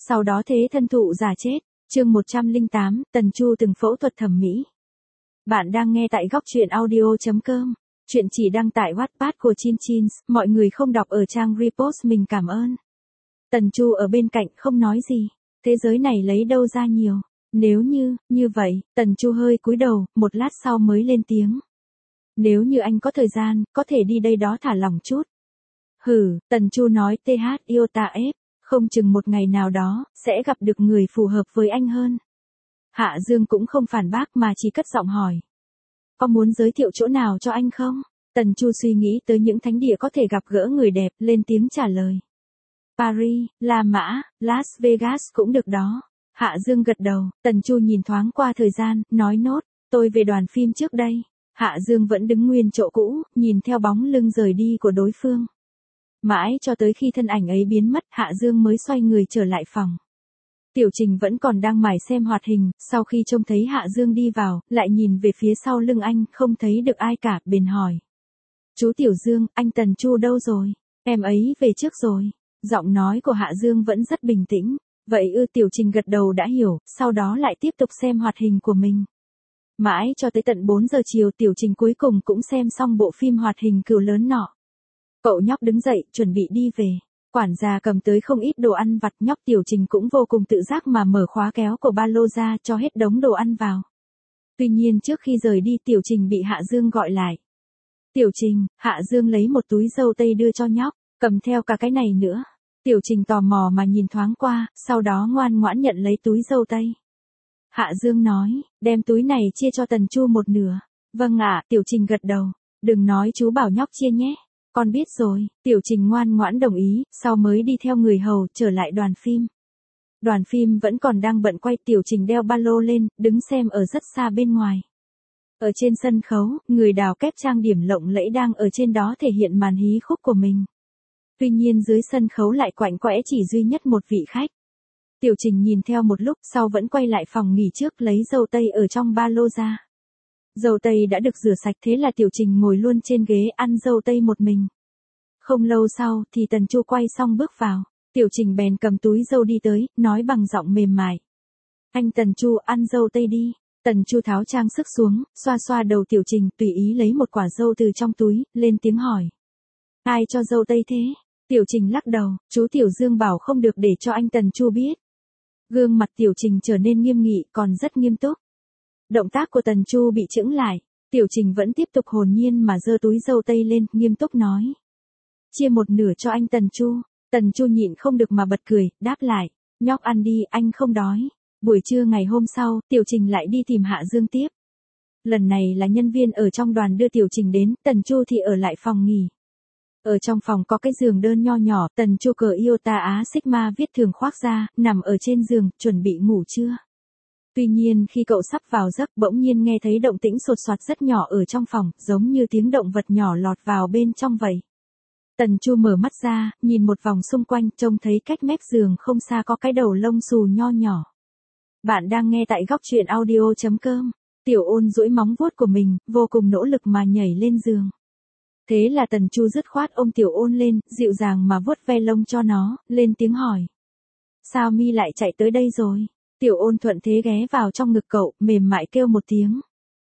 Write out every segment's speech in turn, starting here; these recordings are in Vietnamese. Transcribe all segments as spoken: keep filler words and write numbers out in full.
sau đó thế thân thụ giả chết. Chương một trăm lẻ tám, Tần Chu từng phẫu thuật thẩm mỹ. Bạn đang nghe tại góc truyện audio chấm com. Chuyện chỉ đăng tại Wattpad của Chin Chin, mọi người không đọc ở trang repost mình cảm ơn. Tần Chu ở bên cạnh không nói gì, thế giới này lấy đâu ra nhiều. Nếu như, như vậy, Tần Chu hơi cúi đầu, một lát sau mới lên tiếng. Nếu như anh có thời gian, có thể đi đây đó thả lỏng chút. Hử, Tần Chu nói th yêu ta ép, không chừng một ngày nào đó, sẽ gặp được người phù hợp với anh hơn. Hạ Dương cũng không phản bác mà chỉ cất giọng hỏi. Có muốn giới thiệu chỗ nào cho anh không? Tần Chu suy nghĩ tới những thánh địa có thể gặp gỡ người đẹp, lên tiếng trả lời. Paris, La Mã, Las Vegas cũng được đó. Hạ Dương gật đầu, Tần Chu nhìn thoáng qua thời gian, nói nốt, tôi về đoàn phim trước đây. Hạ Dương vẫn đứng nguyên chỗ cũ, nhìn theo bóng lưng rời đi của đối phương. Mãi cho tới khi thân ảnh ấy biến mất, Hạ Dương mới xoay người trở lại phòng. Tiểu Trình vẫn còn đang mải xem hoạt hình, sau khi trông thấy Hạ Dương đi vào, lại nhìn về phía sau lưng anh, không thấy được ai cả, bèn hỏi. Chú Tiểu Dương, anh Tần Chu đâu rồi? Em ấy về trước rồi. Giọng nói của Hạ Dương vẫn rất bình tĩnh. Vậy ư? Tiểu Trình gật đầu đã hiểu, sau đó lại tiếp tục xem hoạt hình của mình. Mãi cho tới tận bốn giờ chiều Tiểu Trình cuối cùng cũng xem xong bộ phim hoạt hình Cừu lớn nọ. Cậu nhóc đứng dậy, chuẩn bị đi về. Quản gia cầm tới không ít đồ ăn vặt, nhóc Tiểu Trình cũng vô cùng tự giác mà mở khóa kéo của ba lô ra cho hết đống đồ ăn vào. Tuy nhiên trước khi rời đi Tiểu Trình bị Hạ Dương gọi lại. Tiểu Trình, Hạ Dương lấy một túi dâu tây đưa cho nhóc, cầm theo cả cái này nữa. Tiểu Trình tò mò mà nhìn thoáng qua, sau đó ngoan ngoãn nhận lấy túi dâu tây. Hạ Dương nói, đem túi này chia cho Tần Chu một nửa. Vâng ạ, Tiểu Trình gật đầu. Đừng nói chú bảo nhóc chia nhé. Con biết rồi, Tiểu Trình ngoan ngoãn đồng ý, sau mới đi theo người hầu, trở lại đoàn phim. Đoàn phim vẫn còn đang bận quay, Tiểu Trình đeo ba lô lên, đứng xem ở rất xa bên ngoài. Ở trên sân khấu, người đào kép trang điểm lộng lẫy đang ở trên đó thể hiện màn hí khúc của mình. Tuy nhiên dưới sân khấu lại quạnh quẽ chỉ duy nhất một vị khách. Tiểu Trình nhìn theo một lúc sau vẫn quay lại phòng nghỉ trước lấy dâu tây ở trong ba lô ra. Dâu tây đã được rửa sạch thế là Tiểu Trình ngồi luôn trên ghế ăn dâu tây một mình. Không lâu sau thì Tần Chu quay xong bước vào. Tiểu Trình bèn cầm túi dâu đi tới, nói bằng giọng mềm mại. Anh Tần Chu ăn dâu tây đi. Tần Chu tháo trang sức xuống, xoa xoa đầu Tiểu Trình tùy ý lấy một quả dâu từ trong túi, lên tiếng hỏi. Ai cho dâu tây thế? Tiểu Trình lắc đầu, chú Tiểu Dương bảo không được để cho anh Tần Chu biết. Gương mặt Tiểu Trình trở nên nghiêm nghị, còn rất nghiêm túc. Động tác của Tần Chu bị chững lại, Tiểu Trình vẫn tiếp tục hồn nhiên mà giơ túi dâu tây lên, nghiêm túc nói. Chia một nửa cho anh Tần Chu. Tần Chu nhịn không được mà bật cười, đáp lại. Nhóc ăn đi, anh không đói. Buổi trưa ngày hôm sau, Tiểu Trình lại đi tìm Hạ Dương tiếp. Lần này là nhân viên ở trong đoàn đưa Tiểu Trình đến, Tần Chu thì ở lại phòng nghỉ. Ở trong phòng có cái giường đơn nho nhỏ, Tần Chu cởi Iota Á Sigma viết thường khoác ra, nằm ở trên giường, chuẩn bị ngủ trưa. Tuy nhiên khi cậu sắp vào giấc bỗng nhiên nghe thấy động tĩnh sột soạt rất nhỏ ở trong phòng, giống như tiếng động vật nhỏ lọt vào bên trong vậy. Tần Chu mở mắt ra, nhìn một vòng xung quanh, trông thấy cách mép giường không xa có cái đầu lông xù nho nhỏ. Bạn đang nghe tại góc truyện audio chấm com. Tiểu Ôn duỗi móng vuốt của mình, vô cùng nỗ lực mà nhảy lên giường. Thế là Tần Chu dứt khoát ôm Tiểu Ôn lên, dịu dàng mà vuốt ve lông cho nó, lên tiếng hỏi. Sao mi lại chạy tới đây rồi? Tiểu Ôn thuận thế ghé vào trong ngực cậu, mềm mại kêu một tiếng.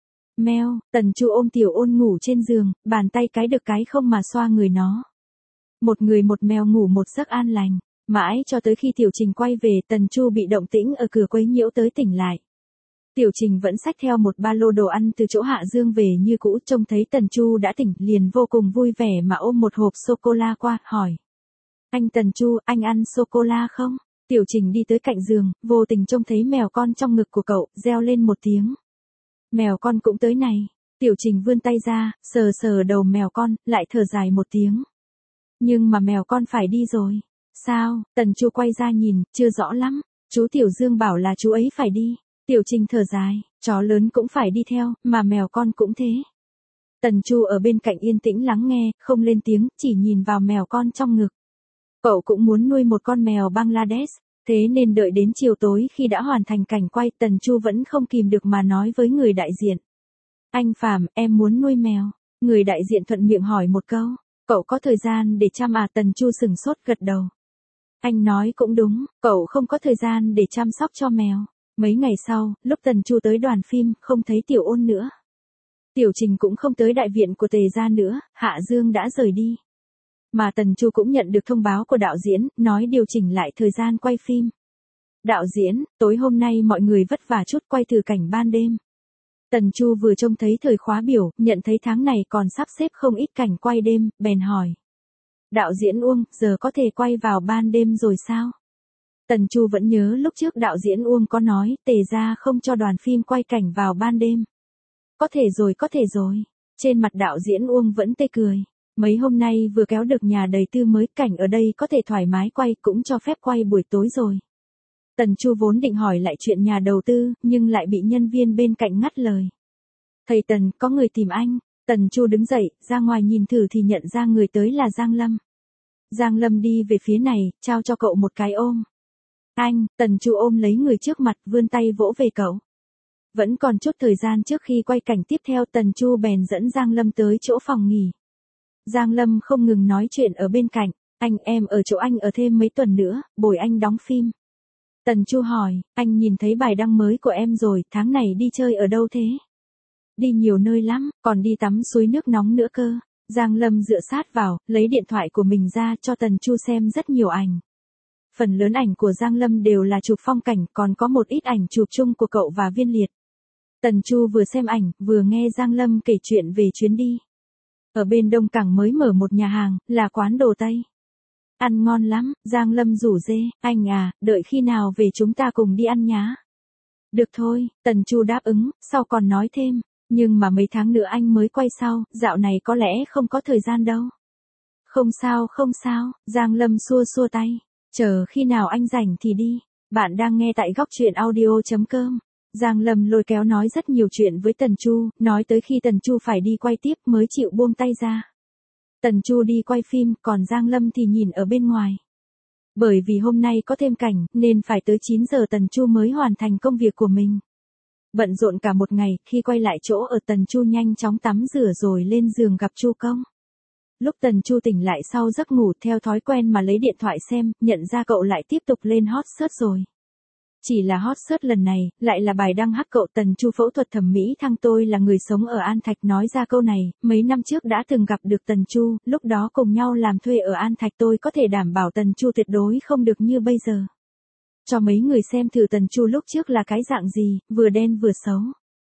Meo, Tần Chu ôm Tiểu Ôn ngủ trên giường, bàn tay cái được cái không mà xoa người nó. Một người một mèo ngủ một giấc an lành, mãi cho tới khi Tiểu Trình quay về, Tần Chu bị động tĩnh ở cửa quấy nhiễu tới tỉnh lại. Tiểu Trình vẫn xách theo một ba lô đồ ăn từ chỗ Hạ Dương về như cũ, trông thấy Tần Chu đã tỉnh, liền vô cùng vui vẻ mà ôm một hộp sô-cô-la qua, hỏi. Anh Tần Chu, anh ăn sô-cô-la không? Tiểu Trình đi tới cạnh giường, vô tình trông thấy mèo con trong ngực của cậu, reo lên một tiếng. Mèo con cũng tới này. Tiểu Trình vươn tay ra, sờ sờ đầu mèo con, lại thở dài một tiếng. Nhưng mà mèo con phải đi rồi. Sao? Tần Chu quay ra nhìn, chưa rõ lắm. Chú Tiểu Dương bảo là chú ấy phải đi. Tiểu Trình thở dài, chó lớn cũng phải đi theo, mà mèo con cũng thế. Tần Chu ở bên cạnh yên tĩnh lắng nghe, không lên tiếng, chỉ nhìn vào mèo con trong ngực. Cậu cũng muốn nuôi một con mèo Bangladesh, thế nên đợi đến chiều tối khi đã hoàn thành cảnh quay, Tần Chu vẫn không kìm được mà nói với người đại diện. Anh Phạm, em muốn nuôi mèo. Người đại diện thuận miệng hỏi một câu. Cậu có thời gian để chăm à? Tần Chu sừng sốt gật đầu. Anh nói cũng đúng, cậu không có thời gian để chăm sóc cho mèo. Mấy ngày sau, lúc Tần Chu tới đoàn phim, không thấy Tiểu Ôn nữa. Tiểu Trình cũng không tới đại viện của Tề gia nữa, Hạ Dương đã rời đi. Mà Tần Chu cũng nhận được thông báo của đạo diễn, nói điều chỉnh lại thời gian quay phim. Đạo diễn, tối hôm nay mọi người vất vả chút quay thử cảnh ban đêm. Tần Chu vừa trông thấy thời khóa biểu, nhận thấy tháng này còn sắp xếp không ít cảnh quay đêm, bèn hỏi. Đạo diễn Uông, giờ có thể quay vào ban đêm rồi sao? Tần Chu vẫn nhớ lúc trước đạo diễn Uông có nói, Tề gia không cho đoàn phim quay cảnh vào ban đêm. Có thể rồi, có thể rồi. Trên mặt đạo diễn Uông vẫn tươi cười. Mấy hôm nay vừa kéo được nhà đầy tư mới, cảnh ở đây có thể thoải mái quay, cũng cho phép quay buổi tối rồi. Tần Chu vốn định hỏi lại chuyện nhà đầu tư, nhưng lại bị nhân viên bên cạnh ngắt lời. Thầy Tần, có người tìm anh. Tần Chu đứng dậy, ra ngoài nhìn thử thì nhận ra người tới là Giang Lâm. Giang Lâm đi về phía này, trao cho cậu một cái ôm. Anh, Tần Chu ôm lấy người trước mặt, vươn tay vỗ về cậu. Vẫn còn chút thời gian trước khi quay cảnh tiếp theo, Tần Chu bèn dẫn Giang Lâm tới chỗ phòng nghỉ. Giang Lâm không ngừng nói chuyện ở bên cạnh, anh em ở chỗ anh ở thêm mấy tuần nữa, bồi anh đóng phim. Tần Chu hỏi, anh nhìn thấy bài đăng mới của em rồi, tháng này đi chơi ở đâu thế? Đi nhiều nơi lắm, còn đi tắm suối nước nóng nữa cơ. Giang Lâm dựa sát vào, lấy điện thoại của mình ra cho Tần Chu xem rất nhiều ảnh. Phần lớn ảnh của Giang Lâm đều là chụp phong cảnh, còn có một ít ảnh chụp chung của cậu và Viên Liệt. Tần Chu vừa xem ảnh, vừa nghe Giang Lâm kể chuyện về chuyến đi. Ở bên Đông Cảng mới mở một nhà hàng, là quán đồ Tây. Ăn ngon lắm, Giang Lâm rủ dê, anh à, đợi khi nào về chúng ta cùng đi ăn nhá. Được thôi, Tần Chu đáp ứng, sau còn nói thêm, nhưng mà mấy tháng nữa anh mới quay sau, dạo này có lẽ không có thời gian đâu. Không sao, không sao, Giang Lâm xua xua tay, chờ khi nào anh rảnh thì đi. Bạn đang nghe tại góc truyện audio chấm com. Giang Lâm lôi kéo nói rất nhiều chuyện với Tần Chu, nói tới khi Tần Chu phải đi quay tiếp mới chịu buông tay ra. Tần Chu đi quay phim, còn Giang Lâm thì nhìn ở bên ngoài. Bởi vì hôm nay có thêm cảnh, nên phải tới chín giờ Tần Chu mới hoàn thành công việc của mình. Bận rộn cả một ngày, khi quay lại chỗ ở Tần Chu nhanh chóng tắm rửa rồi lên giường gặp Chu Công. Lúc Tần Chu tỉnh lại sau giấc ngủ, theo thói quen mà lấy điện thoại xem, nhận ra cậu lại tiếp tục lên hot search rồi. Chỉ là hot search lần này, lại là bài đăng hắc cậu Tần Chu phẫu thuật thẩm mỹ thăng. Tôi là người sống ở An Thạch nói ra câu này, mấy năm trước đã từng gặp được Tần Chu, lúc đó cùng nhau làm thuê ở An Thạch, tôi có thể đảm bảo Tần Chu tuyệt đối không được như bây giờ. Cho mấy người xem thử Tần Chu lúc trước là cái dạng gì, vừa đen vừa xấu.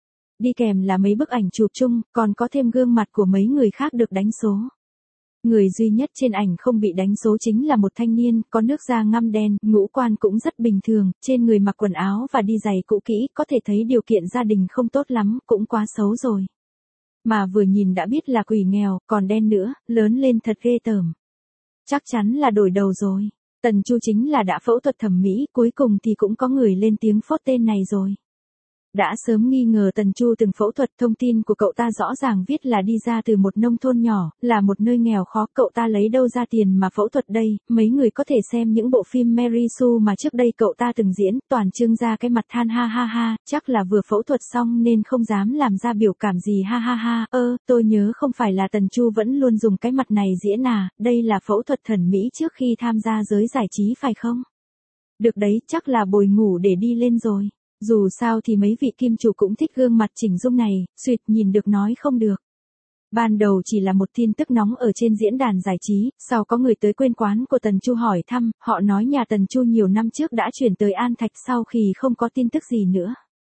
Đi kèm là mấy bức ảnh chụp chung, còn có thêm gương mặt của mấy người khác được đánh số. Người duy nhất trên ảnh không bị đánh số chính là một thanh niên, có nước da ngăm đen, ngũ quan cũng rất bình thường, trên người mặc quần áo và đi giày cũ kỹ, có thể thấy điều kiện gia đình không tốt lắm, cũng quá xấu rồi. Mà vừa nhìn đã biết là quỷ nghèo, còn đen nữa, lớn lên thật ghê tởm. Chắc chắn là đổi đầu rồi. Tần Chu chính là đã phẫu thuật thẩm mỹ, cuối cùng thì cũng có người lên tiếng phốt tên này rồi. Đã sớm nghi ngờ Tần Chu từng phẫu thuật, thông tin của cậu ta rõ ràng viết là đi ra từ một nông thôn nhỏ, là một nơi nghèo khó, cậu ta lấy đâu ra tiền mà phẫu thuật đây, mấy người có thể xem những bộ phim Mary Sue mà trước đây cậu ta từng diễn, toàn trưng ra cái mặt than ha ha ha, chắc là vừa phẫu thuật xong nên không dám làm ra biểu cảm gì ha ha ha, ơ, tôi nhớ không phải là Tần Chu vẫn luôn dùng cái mặt này diễn à, đây là phẫu thuật thẩm mỹ trước khi tham gia giới giải trí phải không? Được đấy, chắc là bồi ngủ để đi lên rồi. Dù sao thì mấy vị kim chủ cũng thích gương mặt chỉnh dung này, suyệt nhìn được nói không được. Ban đầu chỉ là một tin tức nóng ở trên diễn đàn giải trí, sau có người tới quên quán của Tần Chu hỏi thăm, họ nói nhà Tần Chu nhiều năm trước đã chuyển tới An Thạch sau khi không có tin tức gì nữa.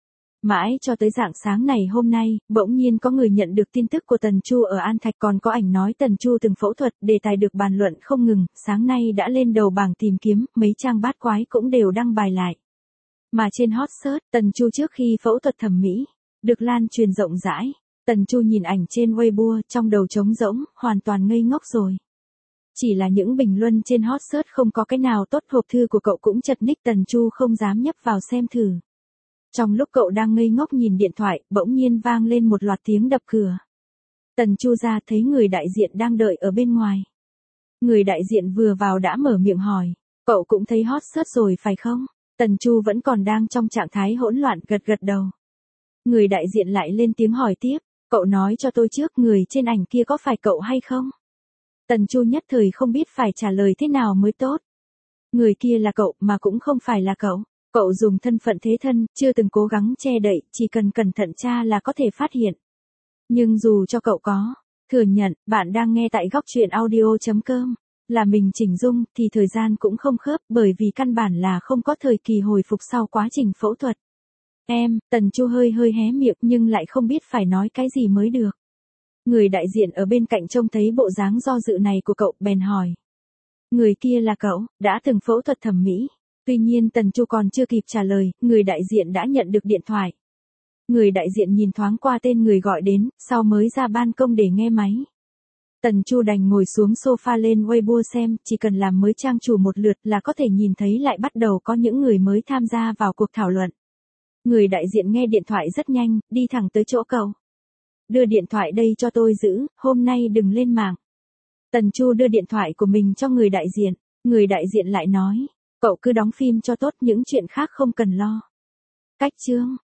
Mãi cho tới rạng sáng này hôm nay, bỗng nhiên có người nhận được tin tức của Tần Chu ở An Thạch, còn có ảnh nói Tần Chu từng phẫu thuật, đề tài được bàn luận không ngừng, sáng nay đã lên đầu bảng tìm kiếm, mấy trang bát quái cũng đều đăng bài lại. Mà trên hot search, Tần Chu trước khi phẫu thuật thẩm mỹ, được lan truyền rộng rãi. Tần Chu nhìn ảnh trên Weibo, trong đầu trống rỗng, hoàn toàn ngây ngốc rồi. Chỉ là những bình luận trên hot search không có cái nào tốt, hộp thư của cậu cũng chật ních, Tần Chu không dám nhấp vào xem thử. Trong lúc cậu đang ngây ngốc nhìn điện thoại, bỗng nhiên vang lên một loạt tiếng đập cửa. Tần Chu ra thấy người đại diện đang đợi ở bên ngoài. Người đại diện vừa vào đã mở miệng hỏi, cậu cũng thấy hot search rồi phải không? Tần Chu vẫn còn đang trong trạng thái hỗn loạn, gật gật đầu. Người đại diện lại lên tiếng hỏi tiếp, cậu nói cho tôi trước, người trên ảnh kia có phải cậu hay không? Tần Chu nhất thời không biết phải trả lời thế nào mới tốt. Người kia là cậu mà cũng không phải là cậu. Cậu dùng thân phận thế thân, chưa từng cố gắng che đậy, chỉ cần cẩn thận tra là có thể phát hiện. Nhưng dù cho cậu có thừa nhận, bạn đang nghe tại góc chuyện audio chấm com, là mình chỉnh dung, thì thời gian cũng không khớp, bởi vì căn bản là không có thời kỳ hồi phục sau quá trình phẫu thuật. Em, Tần Chu hơi hơi hé miệng nhưng lại không biết phải nói cái gì mới được. Người đại diện ở bên cạnh trông thấy bộ dáng do dự này của cậu, bèn hỏi. Người kia là cậu, đã từng phẫu thuật thẩm mỹ. Tuy nhiên Tần Chu còn chưa kịp trả lời, người đại diện đã nhận được điện thoại. Người đại diện nhìn thoáng qua tên người gọi đến, sau mới ra ban công để nghe máy. Tần Chu đành ngồi xuống sofa lên Weibo xem, chỉ cần làm mới trang chủ một lượt là có thể nhìn thấy lại bắt đầu có những người mới tham gia vào cuộc thảo luận. Người đại diện nghe điện thoại rất nhanh, đi thẳng tới chỗ cậu. Đưa điện thoại đây cho tôi giữ, hôm nay đừng lên mạng. Tần Chu đưa điện thoại của mình cho người đại diện. Người đại diện lại nói, cậu cứ đóng phim cho tốt, những chuyện khác không cần lo. Cách chương.